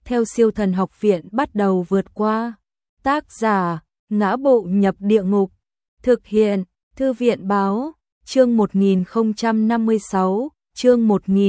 theo Siêu Thần Học Viện bắt đầu vượt qua. Tác giả: Ngã Bộ Nhập Địa Ngục. Thực hiện: Thư viện báo. Chương 1056, chương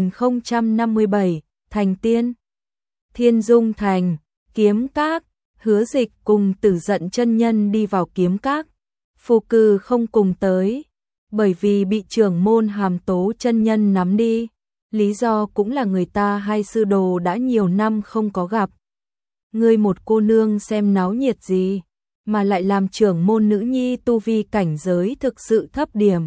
1057, Thành Tiên. Thiên Dung Thành, Kiếm Các. Hứa Dịch cùng Tử Dận chân nhân đi vào Kiếm Các. Phù Cừ không cùng tới, bởi vì bị trưởng môn Hàm Tố chân nhân nắm đi. Lý do cũng là người ta hai sư đồ đã nhiều năm không có gặp. Ngươi một cô nương xem náo nhiệt gì, mà lại làm trưởng môn nữ nhi tu vi cảnh giới thực sự thấp điểm.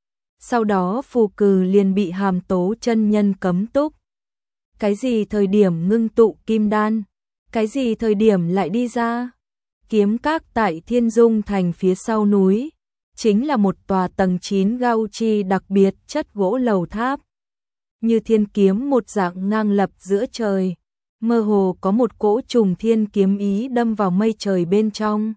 Sau đó Phù Cừ liền bị Hàm Tố chân nhân cấm túc. Cái gì thời điểm ngưng tụ kim đan, cái gì thời điểm lại đi ra. Kiếm Các tại Thiên Dung Thành phía sau núi, chính là một tòa tầng 9 gao chi đặc biệt chất gỗ lầu tháp. Như thiên kiếm một dạng ngang lập giữa trời, mơ hồ có một cỗ trùng thiên kiếm ý đâm vào mây trời bên trong.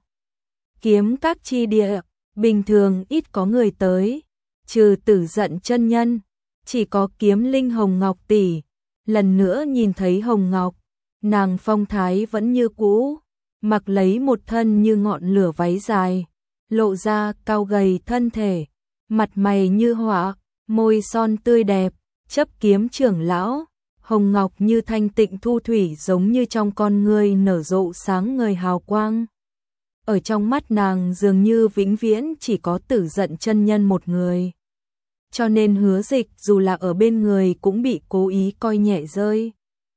Kiếm Các chi địa, bình thường ít có người tới, trừ Tử Dận chân nhân, chỉ có Kiếm Linh Hồng Ngọc tỷ. Lần nữa nhìn thấy Hồng Ngọc, nàng phong thái vẫn như cũ, mặc lấy một thân như ngọn lửa váy dài, lộ ra cao gầy thân thể, mặt mày như họa, môi son tươi đẹp, chấp kiếm trưởng lão. Hồng Ngọc như thanh tịnh thu thủy, giống như trong con ngươi nở rộ sáng ngời hào quang. Ở trong mắt nàng dường như vĩnh viễn chỉ có Tử Dận chân nhân một người. Cho nên Hứa Dịch dù là ở bên người cũng bị cố ý coi nhẹ rơi.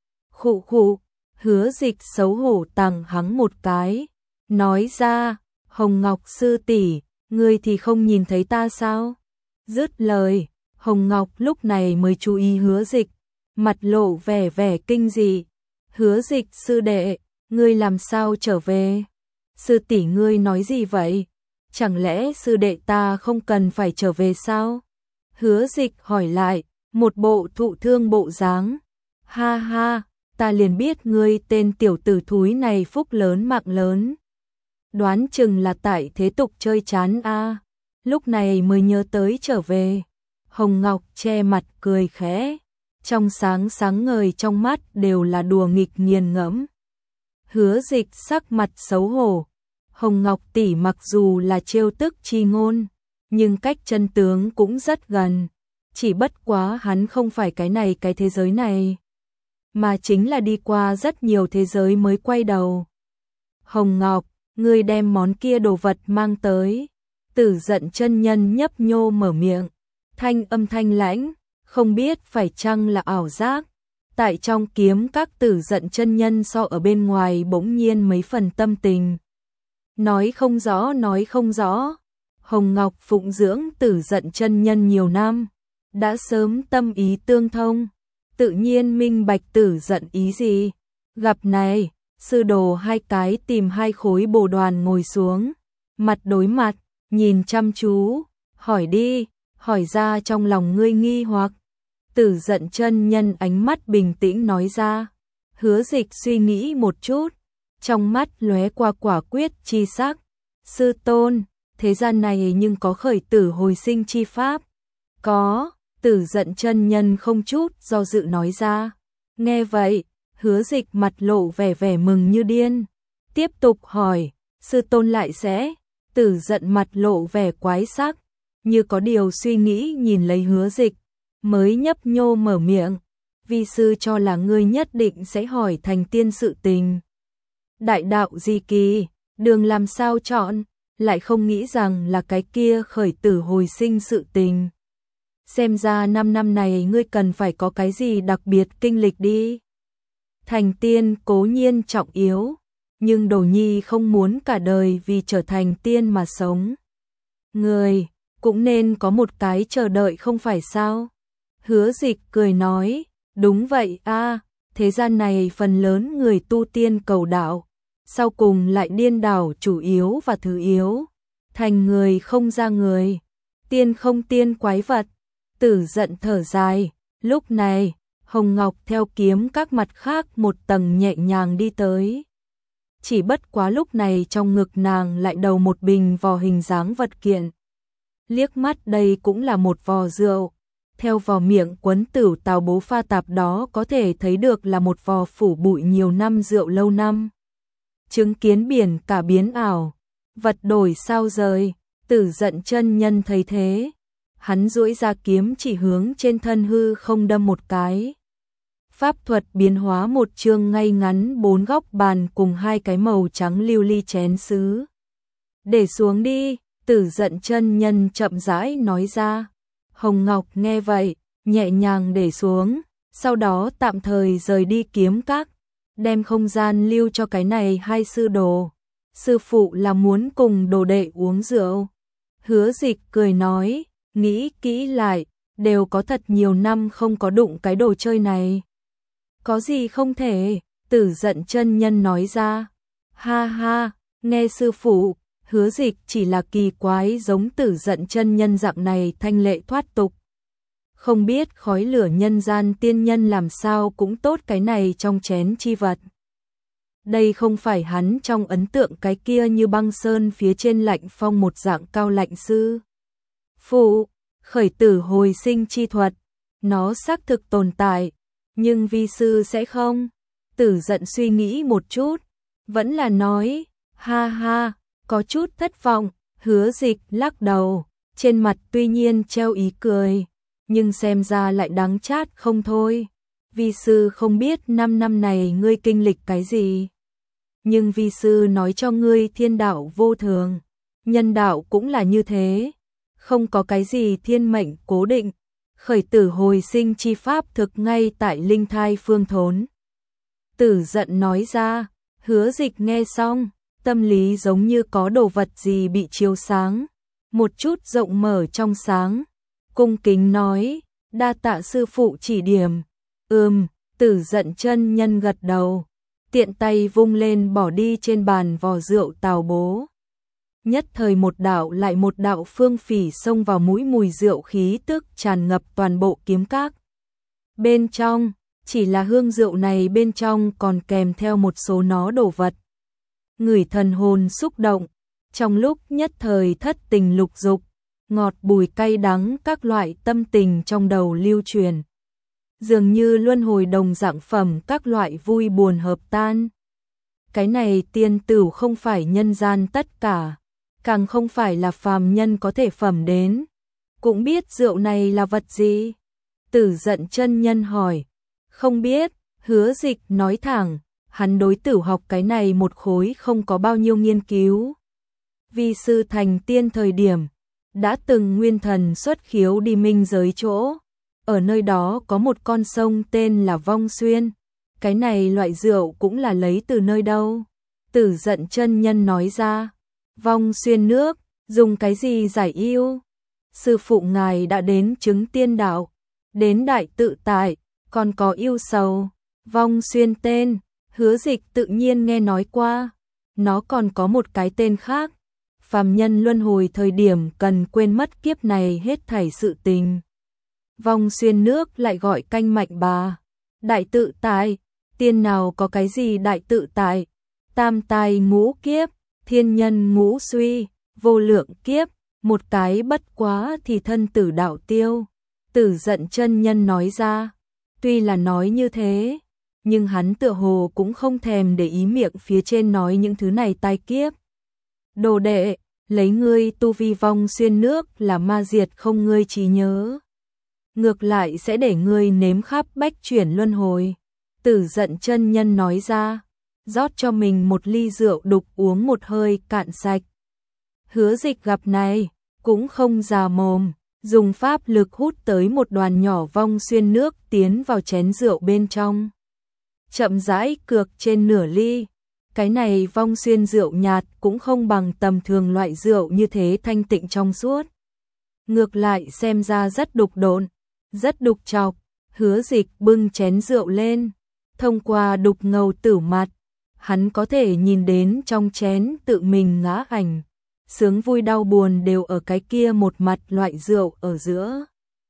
Khụ khụ, Hứa Dịch xấu hổ tằng hắng một cái, nói ra: Hồng Ngọc sư tỷ, ngươi thì không nhìn thấy ta sao? Dứt lời, Hồng Ngọc lúc này mới chú ý Hứa Dịch, mặt lộ vẻ kinh dị. Hứa Dịch sư đệ, ngươi làm sao trở về? Sư tỷ ngươi nói gì vậy? Chẳng lẽ sư đệ ta không cần phải trở về sao? Hứa Dịch hỏi lại, một bộ thụ thương bộ dáng. Ha ha, ta liền biết ngươi tên tiểu tử thúi này phúc lớn mạng lớn. Đoán chừng là tại thế tục chơi chán a, lúc này mới nhớ tới trở về. Hồng Ngọc che mặt cười khẽ, trong sáng ngời trong mắt đều là đùa nghịch nghiền ngẫm. Hứa Dịch sắc mặt xấu hổ. Hồng Ngọc tỷ mặc dù là trêu tức chi ngôn, nhưng cách chân tướng cũng rất gần. Chỉ bất quá hắn không phải cái này cái thế giới này, mà chính là đi qua rất nhiều thế giới mới quay đầu. Hồng Ngọc, ngươi đem món kia đồ vật mang tới. Tử Dận chân nhân nhấp nhô mở miệng, thanh âm thanh lãnh, không biết phải chăng là ảo giác. Tại trong Kiếm Các, Tử Dận chân nhân so ở bên ngoài bỗng nhiên mấy phần tâm tình. Nói không rõ. Hồng Ngọc phụng dưỡng Tử Dận chân nhân nhiều năm, đã sớm tâm ý tương thông, tự nhiên minh bạch Tử Dận ý gì. Gặp này, sư đồ hai cái tìm hai khối bồ đoàn ngồi xuống, mặt đối mặt, nhìn chăm chú, hỏi đi, hỏi ra trong lòng ngươi nghi hoặc. Tử Dận chân nhân ánh mắt bình tĩnh nói ra. Hứa Dịch suy nghĩ một chút, trong mắt lóe qua quả quyết chi sắc. Sư tôn, thế gian này nhưng có khởi tử hồi sinh chi pháp? Có. Tử Dận chân nhân không chút do dự nói ra. Nghe vậy, Hứa Dịch mặt lộ vẻ mừng như điên, tiếp tục hỏi, sư tôn lại sẽ? Tử Dận mặt lộ vẻ quái sắc, như có điều suy nghĩ nhìn lấy Hứa Dịch, mới nhấp nhô mở miệng, vi sư cho là ngươi nhất định sẽ hỏi thành tiên sự tình. Đại đạo di kỳ, đường làm sao chọn, lại không nghĩ rằng là cái kia khởi tử hồi sinh sự tình. Xem ra 5 năm này ngươi cần phải có cái gì đặc biệt kinh lịch đi. Thành tiên cố nhiên trọng yếu, nhưng Đồ Nhi không muốn cả đời vì trở thành tiên mà sống. Người cũng nên có một cái chờ đợi không phải sao? Hứa Dịch cười nói, đúng vậy a, thế gian này phần lớn người tu tiên cầu đạo, sau cùng lại điên đảo chủ yếu và thứ yếu, thành người không ra người, tiên không tiên quái vật. Tử Dận thở dài, lúc này, Hồng Ngọc theo Kiếm Các mặt khác một tầng nhẹ nhàng đi tới. Chỉ bất quá lúc này trong ngực nàng lại đầu một bình vò hình dáng vật kiện. Liếc mắt đây cũng là một vò rượu, theo vò miệng quấn tửu tào bố pha tạp đó có thể thấy được là một vò phủ bụi nhiều năm rượu lâu năm. Chứng kiến biển cả biến ảo, vật đổi sao rời, Tử Dận chân nhân thấy thế, hắn duỗi ra kiếm chỉ hướng trên thân hư không đâm một cái. Pháp thuật biến hóa một chương ngay ngắn 4 góc bàn cùng 2 cái màu trắng lưu ly chén sứ. Để xuống đi, Tử Dận chân nhân chậm rãi nói ra. Hồng Ngọc nghe vậy, nhẹ nhàng để xuống, sau đó tạm thời rời đi kiếm các, đem không gian lưu cho cái này hai sư đồ. Sư phụ là muốn cùng đồ đệ uống rượu. Hứa Dịch cười nói, nghĩ kỹ lại, đều có thật nhiều năm không có đụng cái đồ chơi này. Có gì không thể, Tử Dận chân nhân nói ra. Ha ha, nghe sư phụ, Hứa Dịch chỉ là kỳ quái giống Tử Dận chân nhân dạng này thanh lệ thoát tục. Không biết khói lửa nhân gian tiên nhân làm sao cũng tốt cái này trong chén chi vật. Đây không phải hắn trong ấn tượng cái kia như băng sơn phía trên lạnh phong một dạng cao lạnh sư. Phụ, khởi tử hồi sinh chi thuật, nó xác thực tồn tại, nhưng vi sư sẽ không. Tử Dận suy nghĩ một chút, vẫn là nói, ha ha, có chút thất vọng. Hứa Dịch lắc đầu, trên mặt tuy nhiên treo ý cười, nhưng xem ra lại đắng chát không thôi. Vi sư không biết 5 năm này ngươi kinh lịch cái gì, nhưng vi sư nói cho ngươi thiên đạo vô thường, nhân đạo cũng là như thế, không có cái gì thiên mệnh cố định, khởi tử hồi sinh chi pháp thực ngay tại linh thai phương thốn. Tử Dận nói ra. Hứa Dịch nghe xong, tâm lý giống như có đồ vật gì bị chiếu sáng, một chút rộng mở trong sáng, cung kính nói, đa tạ sư phụ chỉ điểm. Tử Dận chân nhân gật đầu, tiện tay vung lên bỏ đi trên bàn vò rượu tào bố. Nhất thời một đạo lại một đạo phương phỉ xông vào mũi, mùi rượu khí tức tràn ngập toàn bộ kiếm các. Bên trong, chỉ là hương rượu này bên trong còn kèm theo một số nó đồ vật. Ngửi thần hồn xúc động, trong lúc nhất thời thất tình lục dục, ngọt bùi cay đắng các loại tâm tình trong đầu lưu truyền. Dường như luân hồi đồng dạng phẩm các loại vui buồn hợp tan. Cái này tiên tửu không phải nhân gian tất cả, càng không phải là phàm nhân có thể phẩm đến. Cũng biết rượu này là vật gì? Tử Dận chân nhân hỏi. Không biết, Hứa Dịch nói thẳng, hắn đối tử học cái này một khối không có bao nhiêu nghiên cứu. Vi sư thành tiên thời điểm, đã từng nguyên thần xuất khiếu đi minh giới chỗ. Ở nơi đó có một con sông tên là Vong Xuyên. Cái này loại rượu cũng là lấy từ nơi đâu? Tử Dận chân nhân nói ra. Vong Xuyên nước, dùng cái gì giải yêu? Sư phụ ngài đã đến chứng tiên đạo, đến đại tự tại, còn có yêu sầu. Vong Xuyên tên, Hứa Dịch tự nhiên nghe nói qua. Nó còn có một cái tên khác. Phàm nhân luân hồi thời điểm cần quên mất kiếp này hết thảy sự tình. Vong Xuyên nước lại gọi canh mạnh bà. Đại tự tại, tiên nào có cái gì đại tự tại? Tam tai ngũ kiếp, thiên nhân ngũ suy, vô lượng kiếp, một cái bất quá thì thân tử đạo tiêu. Tử Dận chân nhân nói ra. Tuy là nói như thế, nhưng hắn tựa hồ cũng không thèm để ý miệng phía trên nói những thứ này tai kiếp. Đồ đệ, lấy ngươi tu vi Vong Xuyên nước là ma diệt không ngươi trí nhớ. Ngược lại sẽ để ngươi nếm khắp bách chuyển luân hồi. Tử Dận chân nhân nói ra, rót cho mình một ly rượu đục uống một hơi cạn sạch. Hứa Dịch gặp này, cũng không già mồm, dùng pháp lực hút tới một đoàn nhỏ Vong Xuyên nước tiến vào chén rượu bên trong. Chậm rãi cược trên nửa ly. Cái này Vong Xuyên rượu nhạt cũng không bằng tầm thường loại rượu như thế thanh tịnh trong suốt. Ngược lại xem ra rất đục độn, rất đục chọc. Hứa Dịch bưng chén rượu lên, thông qua đục ngầu tử mặt, hắn có thể nhìn đến trong chén tự mình ngã ảnh. Sướng vui đau buồn đều ở cái kia một mặt loại rượu ở giữa.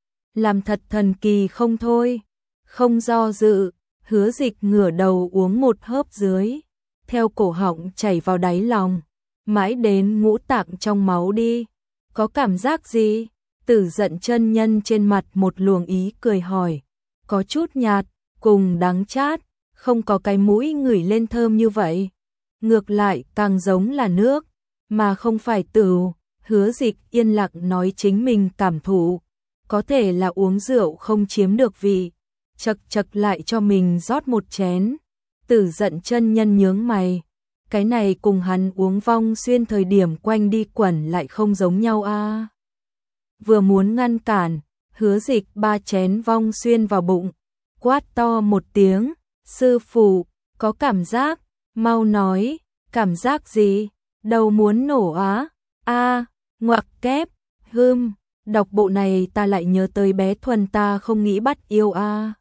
Làm thật thần kỳ không thôi. Không do dự, Hứa Dịch ngửa đầu uống một hớp dưới, theo cổ họng chảy vào đáy lòng, mãi đến ngũ tạng trong máu đi. Có cảm giác gì? Tử Giận chân nhân trên mặt một luồng ý cười hỏi, có chút nhạt, cùng đắng chát, không có cái mũi ngửi lên thơm như vậy. Ngược lại càng giống là nước, mà không phải tửu. Hứa Dịch yên lặng nói chính mình cảm thụ, có thể là uống rượu không chiếm được vị, chậc chậc lại cho mình rót một chén. Tử Giận chân nhân nhướng mày, cái này cùng hắn uống Vong Xuyên thời điểm quanh đi quẩn lại không giống nhau a. Vừa muốn ngăn cản, Hứa Dịch 3 chén Vong Xuyên vào bụng, quát to một tiếng, sư phụ, có cảm giác, mau nói, cảm giác gì, đầu muốn nổ á, ngoặc kép, đọc bộ này ta lại nhớ tới bé Thuần ta không nghĩ bắt yêu a.